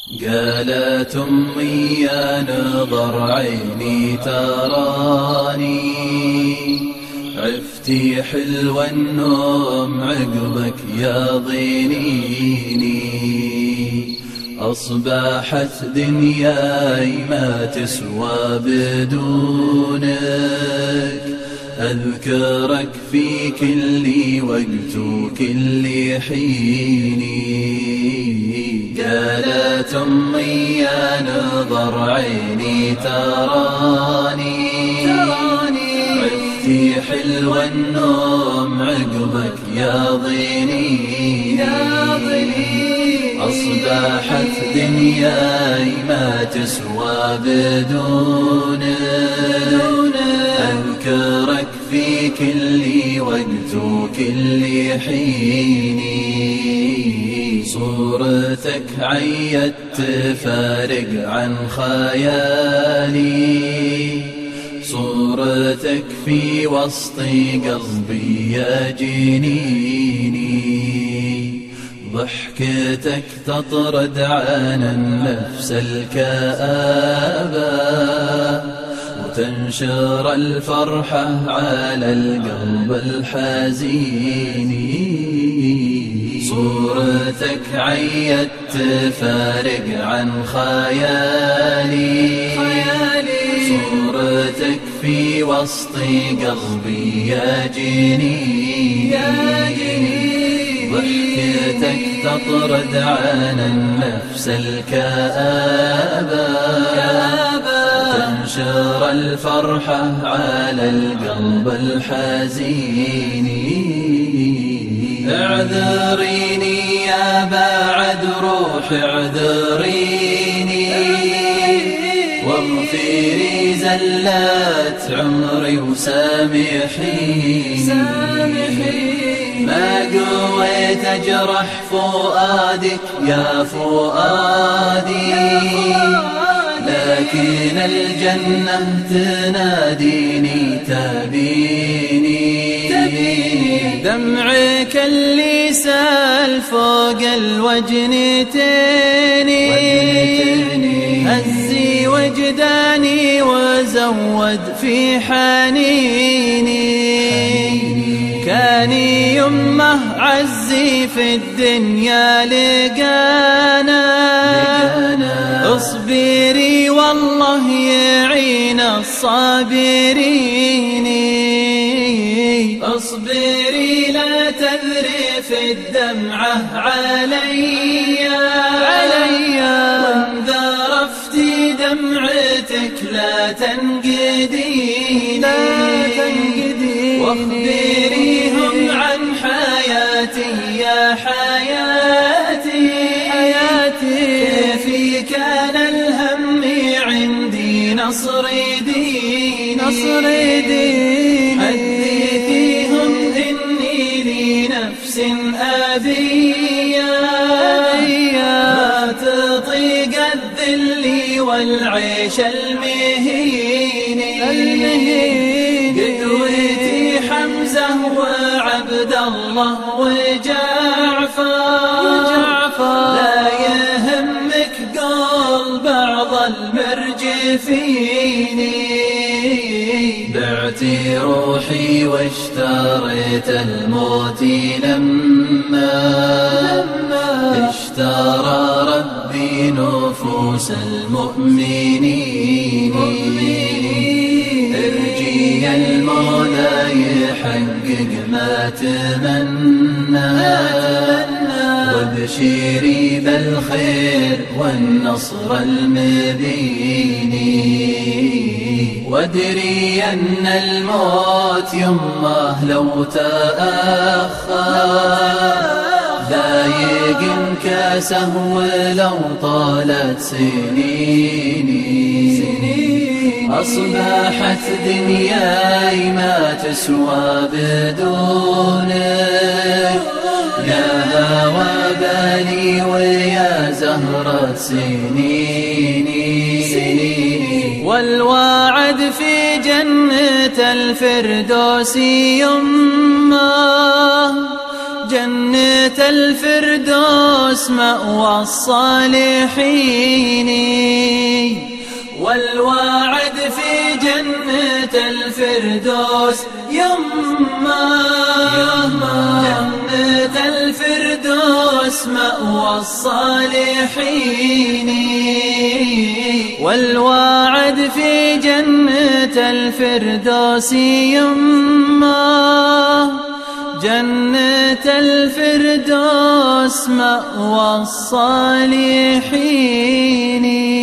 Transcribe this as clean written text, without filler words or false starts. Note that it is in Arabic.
قالت أمي يا نظر عيني تراني، عفتي حلوة النوم عقبك يا ضنيني، أصبحت دنياي ما تسوى بدونك، أذكرك في كل وقت وكل حيني. قالت أمي يا نظر عيني تراني، عفتي حلوة النوم عقبك يا ضنيني، أصبحت دنياي ما تسوى بدونك، أذكرك في كل وقت وكل حيني. صورتك عيت تفارق عن خيالي، صورتك في وسط قلبي يا جنيني، ضحكتك تطرد عن النفس الكآبة، وتنشر الفرحة على القلب الحزين. صورتك عيت تفارق عن خيالي، صورتك في وسط قلبي يا جنيني، ضحكتك تطرد عن النفس الكآبة، تنشر الفرحة على القلب الحزين. اعذريني يا بعد روح اعذريني، واغفري زلات عمري وسامحيني، ما قويت أجرح فؤادك يا فؤادي، لكن الجنة تناديني تبيني. دمعك اللي سال فوق الوجنتين، هزي وجداني وزود في حنيني، كان يمه عزي في الدنيا لقانا، اصبري والله يعين الصابرين، اصبري لا تذرف الدمعة علي، وإن ذرفتي دمعتك لا تنقديني، واخبريهم عن حياتي يا حياتي، كيف كان الهم عندي نصر ديني، حدثيهم إني لنفس أبية ما تطيق الذل والعيش المهين، قدوتي حمزة وعبد الله وجعفر، لا يهمك قول بعض المرجفين، بعتي روحي واشتريت الموت لما اشترى ربي نفوس المؤمنين. ارجي المولى يحقق ما تمنى، وابشري بالخير والنصر المبين، وادري أن الموت يمه لو تأخر، ضايق كاسه ولو طالت سنيني، أصبحت دنياي ما تسوى بدونك، يا هوى بالي ويا زهرة سنيني، والواعد في جنة الفردوس يمه، جنة الفردوس مأوى الصالحين. والوعد في جنة الفردوس يما جنة الفردوس مأوى الصالحين. والوعد في جنة الفردوس يما جنة الفردوس مأوى الصالحين.